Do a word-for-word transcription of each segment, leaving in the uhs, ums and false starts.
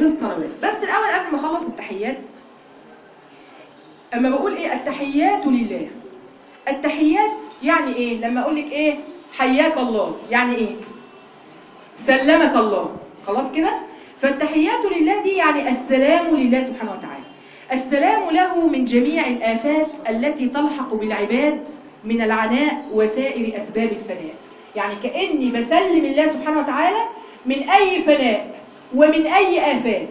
في الصلوات. بس الاول قبل ما اخلص التحيات، اما بقول ايه التحيات لله، التحيات يعني ايه؟ لما اقول لك ايه حياك الله يعني ايه؟ سلمك الله، خلاص كده. فالتحيات لله دي يعني السلام لله سبحانه وتعالى، السلام له من جميع الآفات التي تلحق بالعباد من العناء وسائر أسباب الفناء. يعني كأني بسلم الله سبحانه وتعالى من أي فناء ومن أي آفات،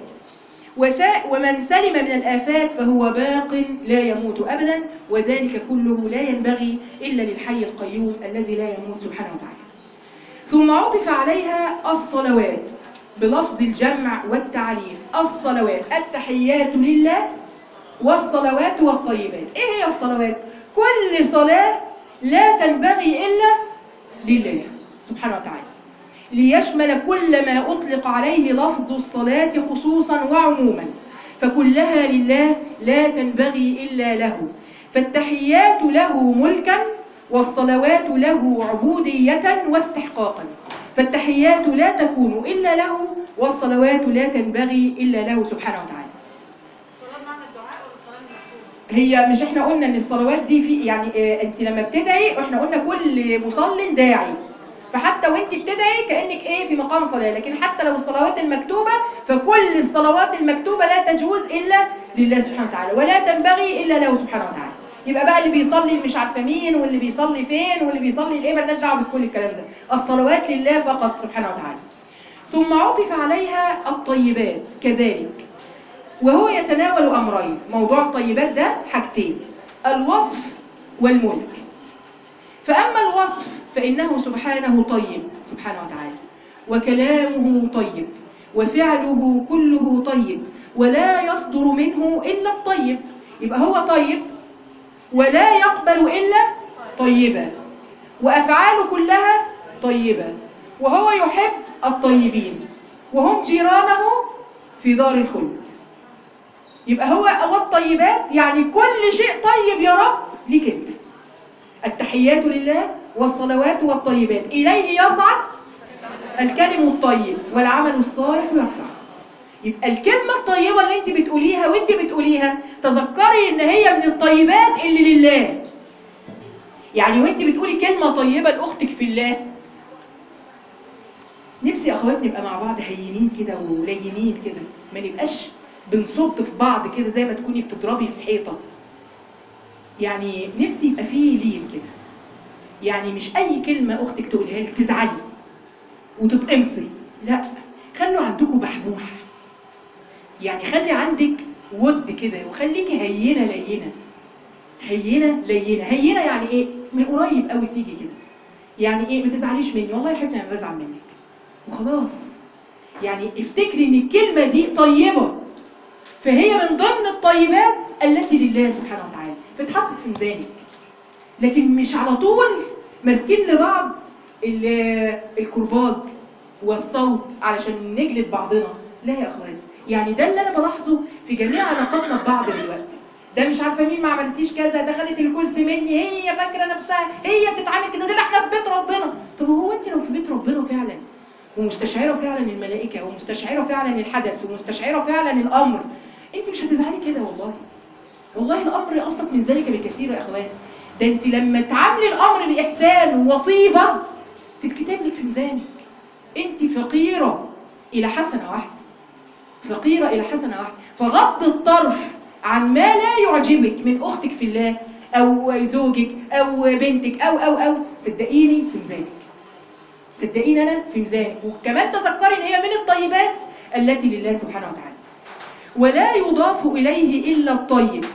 ومن سلم من الآفات فهو باق لا يموت أبدا، وذلك كله لا ينبغي إلا للحي القيوم الذي لا يموت سبحانه وتعالى. ثم عطف عليها الصلوات بلفظ الجمع والتعريف، الصلوات التحيات لله والصلوات والطيبات. ايه هي الصلوات؟ كل صلاة لا تنبغي إلا لله سبحانه وتعالى، ليشمل كل ما أطلق عليه لفظ الصلاة خصوصا وعموما، فكلها لله لا تنبغي إلا له. فالتحيات له ملكا والصلوات له عبودية واستحقاقا، فالتحيات لا تكون إلا له والصلوات لا تنبغي إلا له سبحانه وتعالى. الصلاة معنى الدعاء ولا الصلاة المكتوبة؟ هي مش احنا قلنا ان الصلوات دي في يعني اه انت لما بتدعي، احنا قلنا كل مصل داعي، فحتى وانت بتدعي كأنك ايه في مقام صلاة. لكن حتى لو الصلوات المكتوبة فكل الصلوات المكتوبة لا تجوز إلا لله سبحانه وتعالى ولا تنبغي إلا له سبحانه وتعالى. يبقى بقى اللي بيصلي مش عارفه مين واللي بيصلي فين واللي بيصلي الايه، مالناش دعوه بكل الكلام ده، الصلوات لله فقط سبحانه وتعالى. ثم عطف عليها الطيبات كذلك، وهو يتناول امرين. موضوع الطيبات ده حاجتين، الوصف والملك. فاما الوصف فانه سبحانه طيب سبحانه وتعالى، وكلامه طيب، وفعله كله طيب، ولا يصدر منه الا الطيب. يبقى هو طيب ولا يقبل إلا طيبا، وأفعاله كلها طيبة، وهو يحب الطيبين وهم جيرانه في دار الخلد. يبقى هو هو الطيبات يعني كل شيء طيب يا رب ليك انت. التحيات لله والصلوات والطيبات، إليه يصعد الكلم الطيب والعمل الصالح يرفع. يبقى الكلمة الطيبة اللي انت بتقوليها وانت بتقوليها تذكري ان هي من الطيبات اللي لله. يعني وانت بتقولي كلمة طيبة لأختك في الله، نفسي يا اخوات نبقى مع بعض هينين كده ولينين كده، ما نبقاش بنصد في بعض كده زي ما تكوني بتضربي في حيطة. يعني نفسي يبقى فيه لين كده، يعني مش اي كلمة اختك تقولها لك تزعلي وتتقمصي، لا، خلوا عندكم بحبوح، يعني خلي عندك ود كده، وخليكي هينة لينة، هينة لينة. هينة يعني ايه؟ من قريب قوي تيجي كده، يعني ايه؟ ما تزعليش مني، والله يا حبيبتي انا بزعل منك وخلاص. يعني افتكري ان الكلمة دي طيبة، فهي من ضمن الطيبات التي لله سبحانه وتعالى، فتحطت في ميزانك. لكن مش على طول ماسكين لبعض الكرباج والصوت علشان نجلد بعضنا، لا يا اخواتي. يعني ده اللي انا بلاحظه في جميع علاقاتنا ببعض دلوقتي. ده مش عارفه مين ما عملتيش كذا، ده خدت الجزء مني، هي فاكره نفسها هي بتتعامل كده، ده احنا في بيت ربنا. طب هو انت لو في بيت ربنا فعلا ومستشعره فعلا الملائكه ومستشعره فعلا الحدث ومستشعره فعلا الامر، انت مش هتزعلي كده. والله والله الامر ابسط من ذلك بكثير يا اخوان. ده انت لما تعاملي الامر باحسان وطيبه تتكتب لك في ميزانك. انت فقيره الى حسنه واحده، فقيره الى حسنه واحده. فغض الطرف عن ما لا يعجبك من اختك في الله او زوجك او بنتك او او او صدقيني في ميزانك، صدقيني انا في ميزانك. وكمان تذكري ان هي من الطيبات التي لله سبحانه وتعالى. ولا يضاف اليه الا الطيب،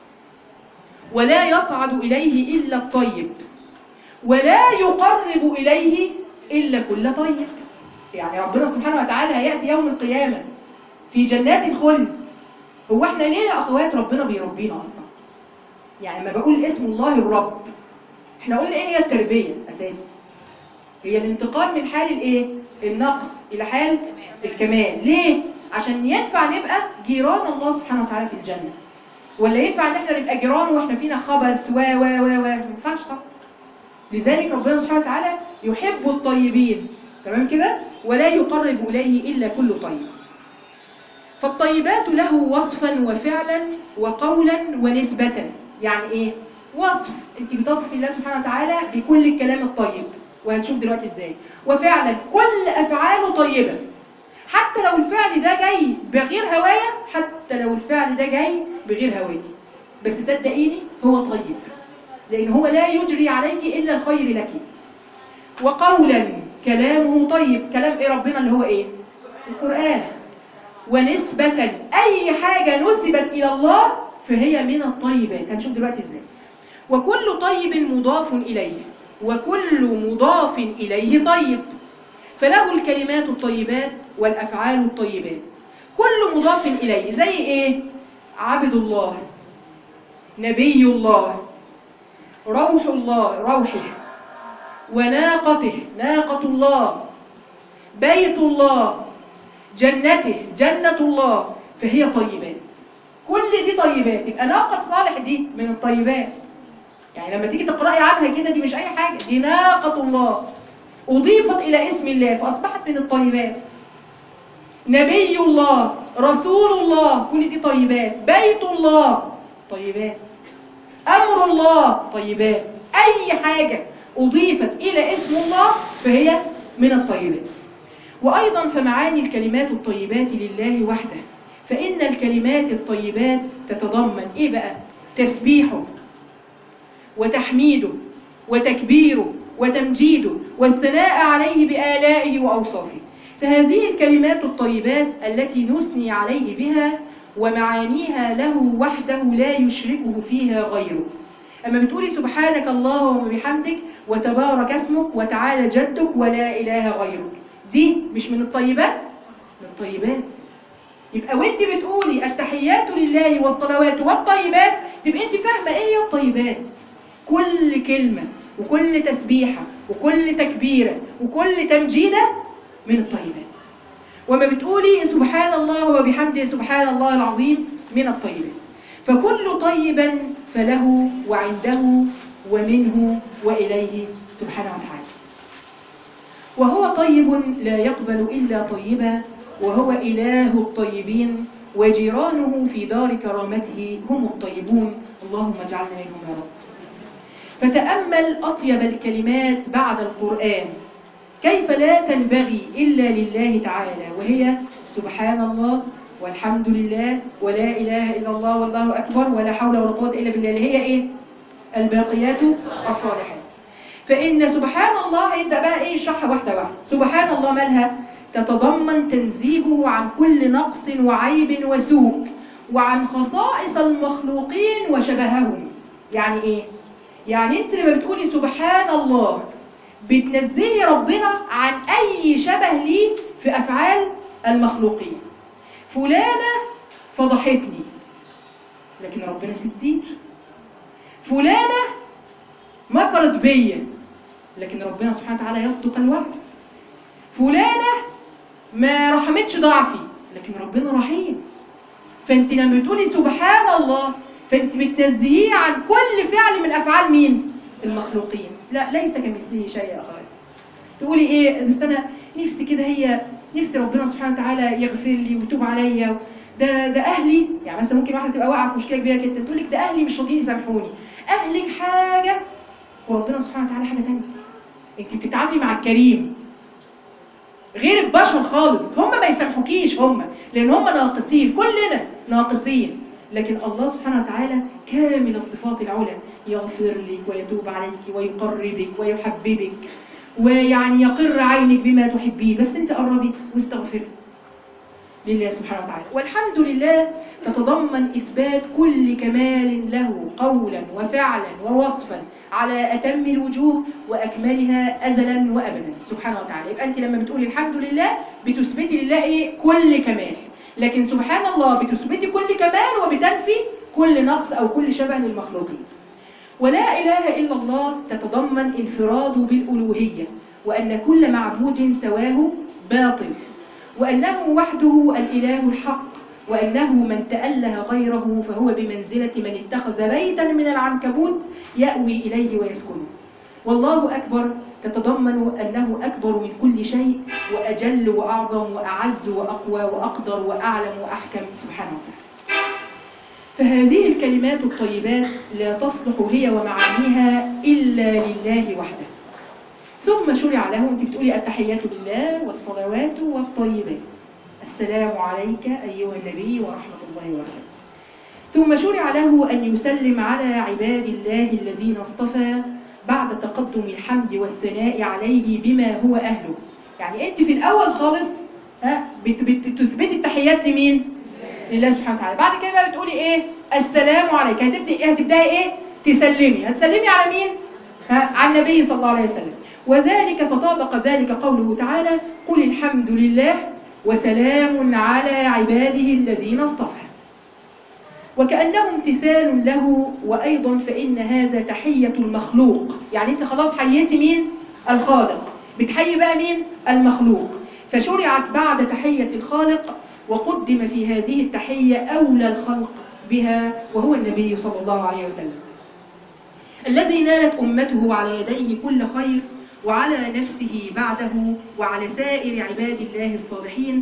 ولا يصعد اليه الا الطيب، ولا يقرب اليه الا كل طيب. يعني ربنا سبحانه وتعالى هياتي يوم القيامه في جنات الخلد. هو احنا ليه يا اخوات ربنا بيربينا اصلا؟ يعني لما بقول اسم الله الرب، احنا قلنا ايه هي التربيه اساسا؟ هي الانتقال من حال الايه؟ النقص الى حال الكمال. ليه؟ عشان ينفع نبقى جيران الله سبحانه وتعالى في الجنه، ولا ينفع ان احنا نبقى جيران واحنا فينا خبث و و و و ما ينفعش طبعا. لذلك ربنا سبحانه وتعالى يحب الطيبين، تمام كده؟ ولا يقرب اليه الا كل طيب. فالطيبات له وصفا وفعلا وقولا ونسبة. يعني ايه وصف؟ انت بتصف الله سبحانه وتعالى بكل الكلام الطيب، وهنشوف دلوقتي ازاي. وفعلا كل افعاله طيبة، حتى لو الفعل ده جاي بغير هواية، حتى لو الفعل ده جاي بغير هواية، بس صدقيني هو طيب، لان هو لا يجري عليك الا الخير لك. وقولا كلامه طيب، كلام ايه ربنا اللي هو ايه؟ القرآن. ونسبة اي حاجة نسبت الى الله فهي من الطيبات، هنشوف دلوقتي ازاي. وكل طيب مضاف اليه، وكل مضاف اليه طيب، فله الكلمات الطيبات والافعال الطيبات. كل مضاف اليه زي ايه؟ عبد الله، نبي الله، روح الله روحه، وناقته ناقة الله، بيت الله، جنته جنة الله، فهي طيبات. كل دي طيبات. يبقى ناقة صالح دي من الطيبات، يعني لما تيجي تقرأي عنها كده دي مش أي حاجة، دي ناقة الله أضيفت إلى اسم الله فأصبحت من الطيبات. نبي الله، رسول الله، كل دي طيبات. بيت الله طيبات، أمر الله طيبات. أي حاجة أضيفت إلى اسم الله فهي من الطيبات. وأيضا فمعاني الكلمات الطيبات لله وحده، فإن الكلمات الطيبات تتضمن إيه بقى؟ تسبيحه وتحميده وتكبيره وتمجيده والثناء عليه بآلائه وأوصافه. فهذه الكلمات الطيبات التي نثني عليه بها ومعانيها له وحده لا يشركه فيها غيره. أما بتقولي سبحانك اللهم وبحمدك وتبارك اسمك وتعالى جدك ولا إله غيرك، دي مش من الطيبات؟ من الطيبات. يبقى وانت بتقولي التحيات لله والصلوات والطيبات تبقى انت فاهمة ايه هي الطيبات. كل كلمة وكل تسبيحة وكل تكبيرة وكل تمجيدة من الطيبات. وما بتقولي سبحان الله وبحمده سبحان الله العظيم من الطيبات. فكل طيبا فله وعنده ومنه وإليه سبحانه وتعالى. وهو طيب لا يقبل إلا طيبا، وهو إله الطيبين، وجيرانه في دار كرامته هم الطيبون، اللهم اجعلنا منهم يا رب. فتأمل أطيب الكلمات بعد القرآن كيف لا تنبغي إلا لله تعالى، وهي سبحان الله والحمد لله ولا إله إلا الله والله أكبر ولا حول ولا قوة إلا بالله، اللي هي إيه؟ الباقيات الصالحات. فإن سبحان الله هيبدأ بقى إيه الشرح واحدة واحدة. سبحان الله مالها؟ تتضمن تنزيهه عن كل نقص وعيب وسوء، وعن خصائص المخلوقين وشبههم. يعني إيه؟ يعني أنت لما بتقولي سبحان الله بتنزهي ربنا عن أي شبه ليه في أفعال المخلوقين. فلانة فضحتني لكن ربنا ستير. فلانة مكرت بيا لكن ربنا سبحانه وتعالى يصدق الوعد. فلانة ما رحمتش ضعفي لكن ربنا رحيم. فانت لما بتقولي سبحان الله فانت بتنزهيه عن كل فعل من افعال مين؟ المخلوقين. لا، ليس كمثله شيء يا اخوات. تقولي ايه؟ بس انا نفسي كده، هي نفسي ربنا سبحانه وتعالى يغفر لي ويتوب عليا، ده ده اهلي. يعني مثلا ممكن واحده تبقى واقعه في مشكله كبيره جدا تقول لك ده اهلي مش راضيين يسامحوني. اهلك حاجه وربنا سبحانه وتعالى حاجه ثانيه. انت بتتعاملي مع الكريم غير البشر خالص. هم ما يسامحوكيش، هم لان هم ناقصين، كلنا ناقصين، لكن الله سبحانه وتعالى كامل الصفات العلى، يغفر لك ويتوب عليك ويقربك ويحببك ويعني يقر عينك بما تحبيه، بس انت قربي واستغفري لله سبحانه وتعالى. والحمد لله تتضمن إثبات كل كمال له قولا وفعلا ووصفا على أتم الوجوه وأكملها أزلا وأبدا سبحانه وتعالى. يبقى أنت لما بتقولي الحمد لله بتثبتي لله إيه؟ كل كمال. لكن سبحان الله بتثبتي كل كمال وبتنفي كل نقص أو كل شبه للمخلوقين. ولا إله إلا الله تتضمن انفراده بالألوهية، وأن كل معبود سواه باطل، وأنه وحده الإله الحق، وأنه من تأله غيره فهو بمنزلة من اتخذ بيتا من العنكبوت يأوي إليه ويسكنه. والله أكبر تتضمن أنه أكبر من كل شيء وأجل وأعظم وأعز وأقوى وأقدر وأعلم وأحكم سبحانه وتعالى. فهذه الكلمات الطيبات لا تصلح هي ومعانيها إلا لله وحده. ثم شرع له، أنت بتقولي التحيات لله والصلوات والطيبات، السلام عليك أيها النبي ورحمة الله وبركاته. ثم شرع له أن يسلم على عباد الله الذين اصطفى بعد تقدم الحمد والثناء عليه بما هو أهله. يعني أنت في الأول خالص ها بتثبتي التحيات لمين؟ لله سبحانه وتعالى. بعد كده بقى بتقولي إيه؟ السلام عليك. هتبدأي هتبدأي إيه؟ تسلمي. هتسلمي على مين؟ ها؟ على النبي صلى الله عليه وسلم. وذلك فطابق ذلك قوله تعالى: قل الحمد لله وسلام على عباده الذين اصطفى. وكأنه امتثال له. وأيضا فإن هذا تحية المخلوق. يعني أنت خلاص حييتي مين؟ الخالق. بتحيي بقى مين؟ المخلوق. فشرعت بعد تحية الخالق، وقدم في هذه التحية أولى الخلق بها وهو النبي صلى الله عليه وسلم، الذي نالت أمته على يديه كل خير، وعلى نفسه بعده وعلى سائر عباد الله الصالحين